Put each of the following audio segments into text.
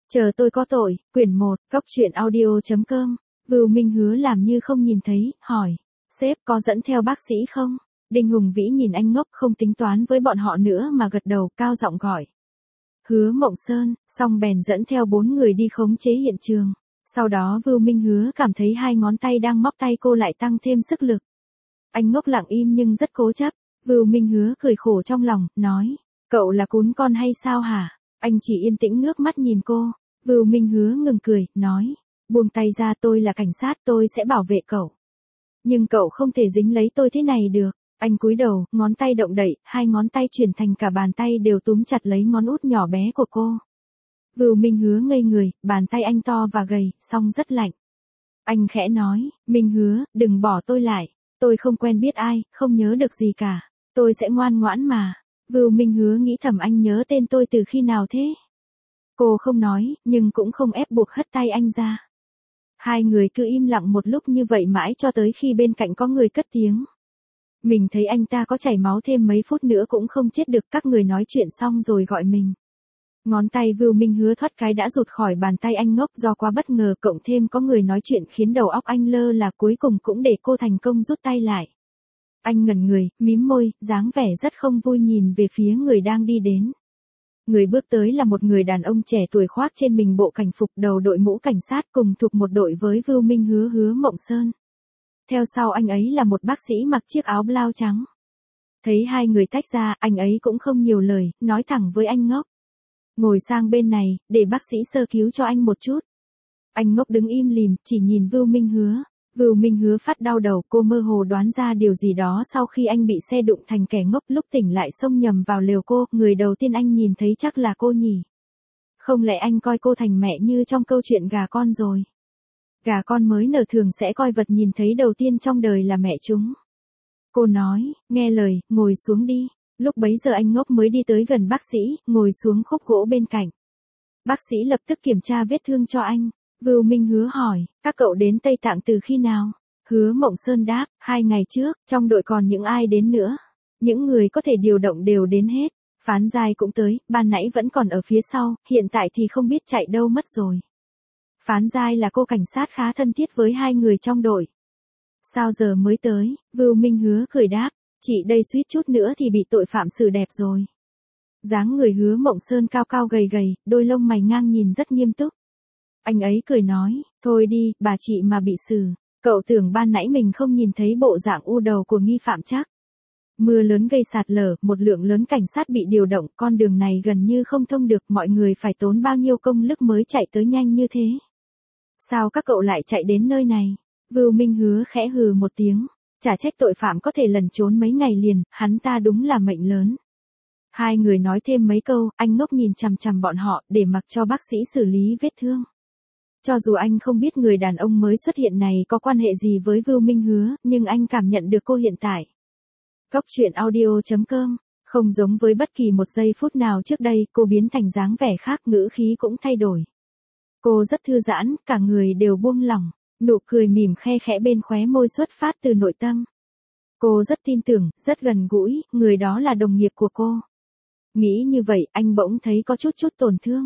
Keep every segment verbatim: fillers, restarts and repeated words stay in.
Chờ tôi có tội, quyển một, cốc truyện audio.com, Vưu Minh Hứa làm như không nhìn thấy, hỏi, sếp có dẫn theo bác sĩ không? Đinh Hùng Vĩ nhìn anh ngốc không tính toán với bọn họ nữa mà gật đầu cao giọng gọi. Hứa Mộng Sơn, xong bèn dẫn theo bốn người đi khống chế hiện trường. Sau đó Vưu Minh Hứa cảm thấy hai ngón tay đang móc tay cô lại tăng thêm sức lực. Anh ngốc lặng im nhưng rất cố chấp. Vưu Minh Hứa cười khổ trong lòng, nói, cậu là cún con hay sao hả? Anh chỉ yên tĩnh ngước mắt nhìn cô. Vưu Minh Hứa ngừng cười, nói, buông tay ra, tôi là cảnh sát, tôi sẽ bảo vệ cậu. Nhưng cậu không thể dính lấy tôi thế này được. Anh cúi đầu, ngón tay động đậy, hai ngón tay chuyển thành cả bàn tay đều túm chặt lấy ngón út nhỏ bé của cô. Vưu Minh Hứa ngây người, bàn tay anh to và gầy, song rất lạnh. Anh khẽ nói, Minh Hứa, đừng bỏ tôi lại. Tôi không quen biết ai, không nhớ được gì cả. Tôi sẽ ngoan ngoãn mà. Vưu Minh Hứa nghĩ thầm, anh nhớ tên tôi từ khi nào thế? Cô không nói, nhưng cũng không ép buộc hất tay anh ra. Hai người cứ im lặng một lúc như vậy mãi cho tới khi bên cạnh có người cất tiếng. Mình thấy anh ta có chảy máu, thêm mấy phút nữa cũng không chết được. Các người nói chuyện xong rồi gọi mình. Ngón tay Vưu Minh Hứa thoát cái đã rụt khỏi bàn tay anh ngốc, do quá bất ngờ cộng thêm có người nói chuyện khiến đầu óc anh lơ là, cuối cùng cũng để cô thành công rút tay lại. Anh ngẩn người, mím môi, dáng vẻ rất không vui nhìn về phía người đang đi đến. Người bước tới là một người đàn ông trẻ tuổi khoác trên mình bộ cảnh phục, đầu đội mũ cảnh sát, cùng thuộc một đội với Vưu Minh Hứa, Hứa Mộng Sơn. Theo sau anh ấy là một bác sĩ mặc chiếc áo blau trắng. Thấy hai người tách ra, anh ấy cũng không nhiều lời, nói thẳng với anh ngốc. Ngồi sang bên này, để bác sĩ sơ cứu cho anh một chút. Anh ngốc đứng im lìm, chỉ nhìn Vưu Minh Hứa. Vưu Minh Hứa phát đau đầu, cô mơ hồ đoán ra điều gì đó sau khi anh bị xe đụng thành kẻ ngốc, lúc tỉnh lại xông nhầm vào lều cô. Người đầu tiên anh nhìn thấy chắc là cô nhỉ? Không lẽ anh coi cô thành mẹ như trong câu chuyện gà con rồi? Gà con mới nở thường sẽ coi vật nhìn thấy đầu tiên trong đời là mẹ chúng. Cô nói, nghe lời, ngồi xuống đi. Lúc bấy giờ anh ngốc mới đi tới gần bác sĩ, ngồi xuống khúc gỗ bên cạnh. Bác sĩ lập tức kiểm tra vết thương cho anh. Vưu Minh Hứa hỏi, các cậu đến Tây Tạng từ khi nào? Hứa Mộng Sơn đáp, hai ngày trước. Trong đội còn những ai đến nữa? Những người có thể điều động đều đến hết. Phán Giai cũng tới, ban nãy vẫn còn ở phía sau, hiện tại thì không biết chạy đâu mất rồi. Phán Giai là cô cảnh sát khá thân thiết với hai người trong đội. Sao giờ mới tới? Vưu Minh Hứa cười đáp, chị đây suýt chút nữa thì bị tội phạm xử đẹp rồi. Dáng người Hứa Mộng Sơn cao cao gầy gầy, đôi lông mày ngang nhìn rất nghiêm túc. Anh ấy cười nói, thôi đi, bà chị mà bị xử. Cậu tưởng ban nãy mình không nhìn thấy bộ dạng u đầu của nghi phạm chắc. Mưa lớn gây sạt lở, một lượng lớn cảnh sát bị điều động, con đường này gần như không thông được, mọi người phải tốn bao nhiêu công lực mới chạy tới nhanh như thế. Sao các cậu lại chạy đến nơi này? Vưu Minh Hứa khẽ hừ một tiếng, chả trách tội phạm có thể lẩn trốn mấy ngày liền, hắn ta đúng là mệnh lớn. Hai người nói thêm mấy câu, anh ngốc nhìn chằm chằm bọn họ, để mặc cho bác sĩ xử lý vết thương. Cho dù anh không biết người đàn ông mới xuất hiện này có quan hệ gì với Vưu Minh Hứa, nhưng anh cảm nhận được cô hiện tại. Cốc truyện audio.com, không giống với bất kỳ một giây phút nào trước đây, cô biến thành dáng vẻ khác, ngữ khí cũng thay đổi. Cô rất thư giãn, cả người đều buông lỏng, nụ cười mỉm khe khẽ bên khóe môi xuất phát từ nội tâm. Cô rất tin tưởng, rất gần gũi, người đó là đồng nghiệp của cô. Nghĩ như vậy, anh bỗng thấy có chút chút tổn thương.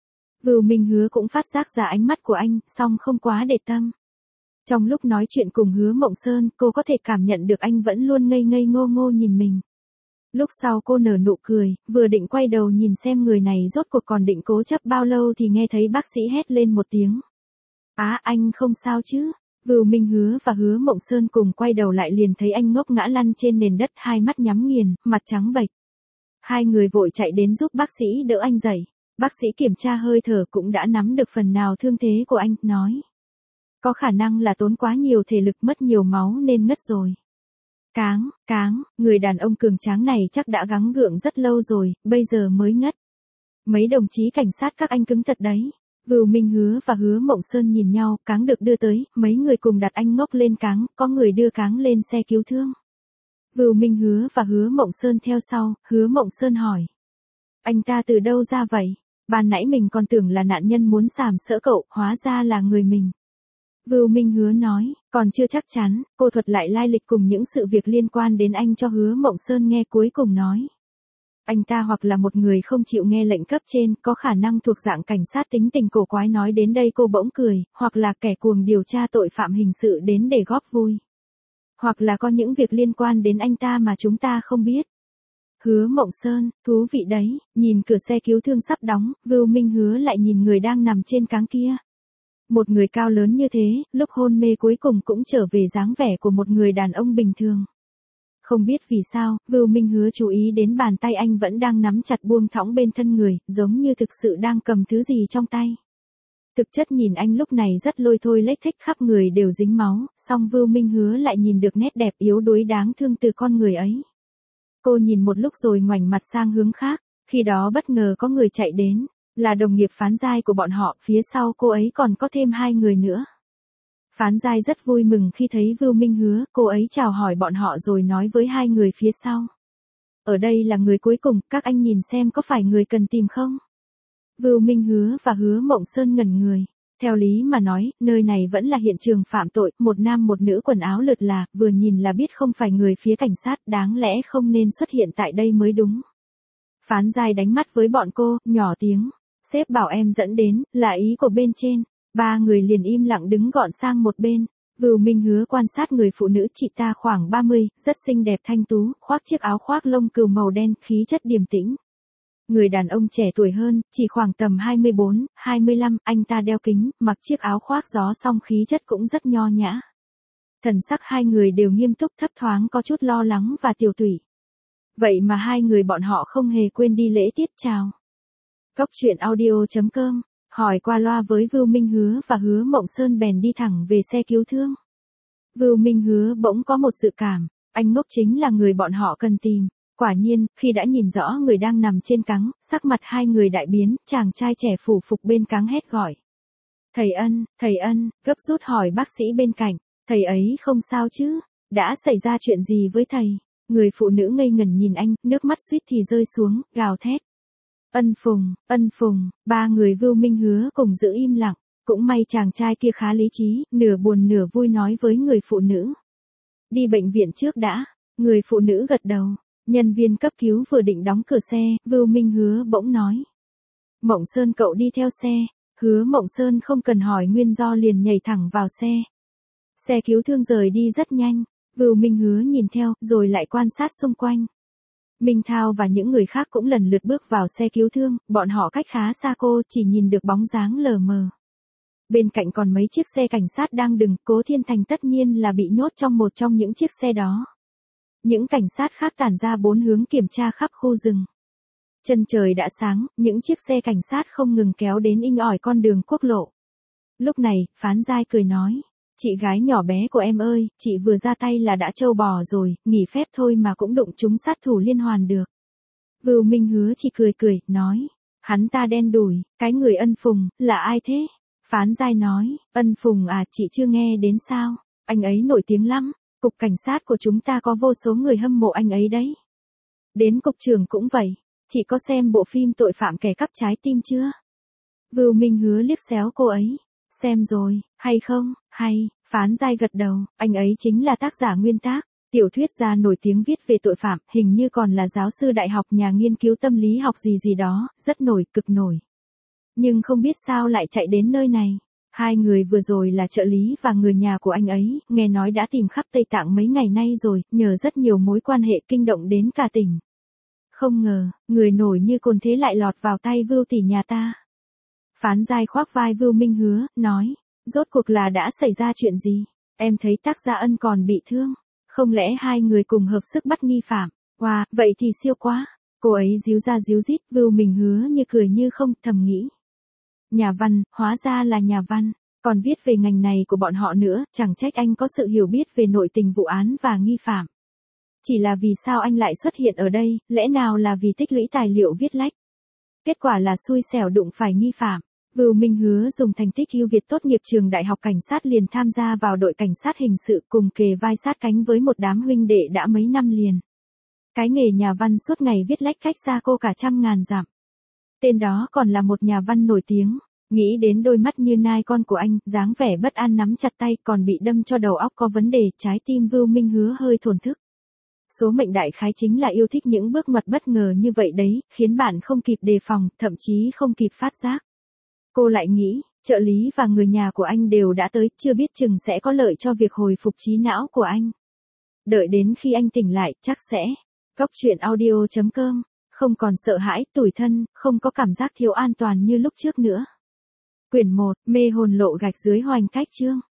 Vưu Minh Hứa cũng phát giác ra ánh mắt của anh, song không quá để tâm. Trong lúc nói chuyện cùng Hứa Mộng Sơn, cô có thể cảm nhận được anh vẫn luôn ngây ngây ngô ngô nhìn mình. Lúc sau cô nở nụ cười, vừa định quay đầu nhìn xem người này rốt cuộc còn định cố chấp bao lâu thì nghe thấy bác sĩ hét lên một tiếng. Á, anh không sao chứ? Vưu Minh Hứa và Hứa Mộng Sơn cùng quay đầu lại liền thấy anh ngốc ngã lăn trên nền đất, hai mắt nhắm nghiền, mặt trắng bệch. Hai người vội chạy đến giúp bác sĩ đỡ anh dậy. Bác sĩ kiểm tra hơi thở cũng đã nắm được phần nào thương thế của anh, nói. Có khả năng là tốn quá nhiều thể lực, mất nhiều máu nên ngất rồi. Cáng, cáng, người đàn ông cường tráng này chắc đã gắng gượng rất lâu rồi, bây giờ mới ngất. Mấy đồng chí cảnh sát các anh cứng thật đấy. Vưu Minh Hứa và Hứa Mộng Sơn nhìn nhau, Cáng được đưa tới, mấy người cùng đặt anh ngốc lên Cáng, có người đưa Cáng lên xe cứu thương. Vưu Minh Hứa và Hứa Mộng Sơn theo sau, Hứa Mộng Sơn hỏi. Anh ta từ đâu ra vậy? Ban nãy mình còn tưởng là nạn nhân muốn sàm sỡ cậu, hóa ra là người mình. Vưu Minh Hứa nói, còn chưa chắc chắn, cô thuật lại lai lịch cùng những sự việc liên quan đến anh cho Hứa Mộng Sơn nghe, cuối cùng nói. Anh ta hoặc là một người không chịu nghe lệnh cấp trên, có khả năng thuộc dạng cảnh sát tính tình cổ quái. Nói đến đây cô bỗng cười, hoặc là kẻ cuồng điều tra tội phạm hình sự đến để góp vui. Hoặc là có những việc liên quan đến anh ta mà chúng ta không biết. Hứa Mộng Sơn, thú vị đấy, nhìn cửa xe cứu thương sắp đóng, Vưu Minh Hứa lại nhìn người đang nằm trên cáng kia. Một người cao lớn như thế, lúc hôn mê cuối cùng cũng trở về dáng vẻ của một người đàn ông bình thường. Không biết vì sao, Vưu Minh Hứa chú ý đến bàn tay anh vẫn đang nắm chặt buông thõng bên thân người, giống như thực sự đang cầm thứ gì trong tay. Thực chất nhìn anh lúc này rất lôi thôi lếch thếch, khắp người đều dính máu, song Vưu Minh Hứa lại nhìn được nét đẹp yếu đuối đáng thương từ con người ấy. Cô nhìn một lúc rồi ngoảnh mặt sang hướng khác, khi đó bất ngờ có người chạy đến, là đồng nghiệp Phán Giai của bọn họ, phía sau cô ấy còn có thêm hai người nữa. Phán Giai rất vui mừng khi thấy Vưu Minh Hứa, cô ấy chào hỏi bọn họ rồi nói với hai người phía sau. Ở đây là người cuối cùng, các anh nhìn xem có phải người cần tìm không? Vưu Minh Hứa và Hứa Mộng Sơn ngẩn người. Theo lý mà nói, nơi này vẫn là hiện trường phạm tội, một nam một nữ quần áo lượt là, vừa nhìn là biết không phải người phía cảnh sát, đáng lẽ không nên xuất hiện tại đây mới đúng. Phán Giai đánh mắt với bọn cô, nhỏ tiếng, sếp bảo em dẫn đến, là ý của bên trên. Ba người liền im lặng đứng gọn sang một bên. Vưu Minh Hứa quan sát người phụ nữ, chị ta khoảng ba mươi, rất xinh đẹp thanh tú, khoác chiếc áo khoác lông cừu màu đen, khí chất điềm tĩnh. Người đàn ông trẻ tuổi hơn, chỉ khoảng tầm hai mươi bốn, hai mươi lăm, anh ta đeo kính, mặc chiếc áo khoác gió song khí chất cũng rất nho nhã. Thần sắc hai người đều nghiêm túc, thấp thoáng có chút lo lắng và tiều tụy. Vậy mà hai người bọn họ không hề quên đi lễ tiết chào. Cốc truyện audio chấm com, hỏi qua loa với Vưu Minh Hứa và Hứa Mộng Sơn bèn đi thẳng về xe cứu thương. Vưu Minh Hứa bỗng có một dự cảm, anh ngốc chính là người bọn họ cần tìm. Quả nhiên, khi đã nhìn rõ người đang nằm trên cáng, sắc mặt hai người đại biến, chàng trai trẻ phủ phục bên cáng hét gọi. Thầy Ân, thầy Ân, gấp rút hỏi bác sĩ bên cạnh, thầy ấy không sao chứ, đã xảy ra chuyện gì với thầy? Người phụ nữ ngây ngẩn nhìn anh, nước mắt suýt thì rơi xuống, gào thét. Ân Phùng, Ân Phùng, ba người Vưu Minh Hứa cùng giữ im lặng, cũng may chàng trai kia khá lý trí, nửa buồn nửa vui nói với người phụ nữ. Đi bệnh viện trước đã, người phụ nữ gật đầu. Nhân viên cấp cứu vừa định đóng cửa xe, Vưu Minh Hứa bỗng nói. Mộng Sơn cậu đi theo xe. Hứa Mộng Sơn không cần hỏi nguyên do liền nhảy thẳng vào xe. Xe cứu thương rời đi rất nhanh. Vưu Minh Hứa nhìn theo, rồi lại quan sát xung quanh. Minh Thao và những người khác cũng lần lượt bước vào xe cứu thương, bọn họ cách khá xa cô, chỉ nhìn được bóng dáng lờ mờ. Bên cạnh còn mấy chiếc xe cảnh sát đang đừng, Cố Thiên Thành tất nhiên là bị nhốt trong một trong những chiếc xe đó. Những cảnh sát khác tản ra bốn hướng kiểm tra khắp khu rừng. Chân trời đã sáng, những chiếc xe cảnh sát không ngừng kéo đến inh ỏi con đường quốc lộ. Lúc này, Phán Giai cười nói, chị gái nhỏ bé của em ơi, chị vừa ra tay là đã trâu bò rồi, nghỉ phép thôi mà cũng đụng trúng sát thủ liên hoàn được. Vưu Minh Hứa chỉ cười cười, nói, hắn ta đen đủi, cái người Ân Phùng, là ai thế? Phán Giai nói, Ân Phùng à, chị chưa nghe đến sao, anh ấy nổi tiếng lắm. Cục cảnh sát của chúng ta có vô số người hâm mộ anh ấy đấy. Đến cục trưởng cũng vậy, chị có xem bộ phim Tội phạm kẻ cắp trái tim chưa? Vưu Minh Hứa liếc xéo cô ấy. Xem rồi, hay không? Hay, Phán Giai gật đầu, anh ấy chính là tác giả nguyên tác, tiểu thuyết gia nổi tiếng viết về tội phạm, hình như còn là giáo sư đại học nhà nghiên cứu tâm lý học gì gì đó, rất nổi, cực nổi. Nhưng không biết sao lại chạy đến nơi này. Hai người vừa rồi là trợ lý và người nhà của anh ấy, nghe nói đã tìm khắp Tây Tạng mấy ngày nay rồi, nhờ rất nhiều mối quan hệ kinh động đến cả tỉnh. Không ngờ, người nổi như cồn thế lại lọt vào tay Vưu tỷ nhà ta. Phán Giai khoác vai Vưu Minh Hứa, nói, rốt cuộc là đã xảy ra chuyện gì? Em thấy tác gia Ân còn bị thương. Không lẽ hai người cùng hợp sức bắt nghi phạm? Wow, vậy thì siêu quá. Cô ấy díu ra díu dít, Vưu Minh Hứa như cười như không, thầm nghĩ. Nhà văn, hóa ra là nhà văn, còn viết về ngành này của bọn họ nữa, chẳng trách anh có sự hiểu biết về nội tình vụ án và nghi phạm. Chỉ là vì sao anh lại xuất hiện ở đây, lẽ nào là vì tích lũy tài liệu viết lách? Kết quả là xui xẻo đụng phải nghi phạm. Vưu Minh Hứa dùng thành tích ưu việt tốt nghiệp trường đại học cảnh sát liền tham gia vào đội cảnh sát hình sự cùng kề vai sát cánh với một đám huynh đệ đã mấy năm liền. Cái nghề nhà văn suốt ngày viết lách cách xa cô cả trăm ngàn dặm. Tên đó còn là một nhà văn nổi tiếng, nghĩ đến đôi mắt như nai con của anh, dáng vẻ bất an nắm chặt tay còn bị đâm cho đầu óc có vấn đề, trái tim Vưu Minh Hứa hơi thổn thức. Số mệnh đại khái chính là yêu thích những bước ngoặt bất ngờ như vậy đấy, khiến bạn không kịp đề phòng, thậm chí không kịp phát giác. Cô lại nghĩ, trợ lý và người nhà của anh đều đã tới, chưa biết chừng sẽ có lợi cho việc hồi phục trí não của anh. Đợi đến khi anh tỉnh lại, chắc sẽ. Cốc truyện audio chấm com, không còn sợ hãi, tủi thân, không có cảm giác thiếu an toàn như lúc trước nữa. Quyển một, mê hồn lộ gạch dưới Hoành Cách chương.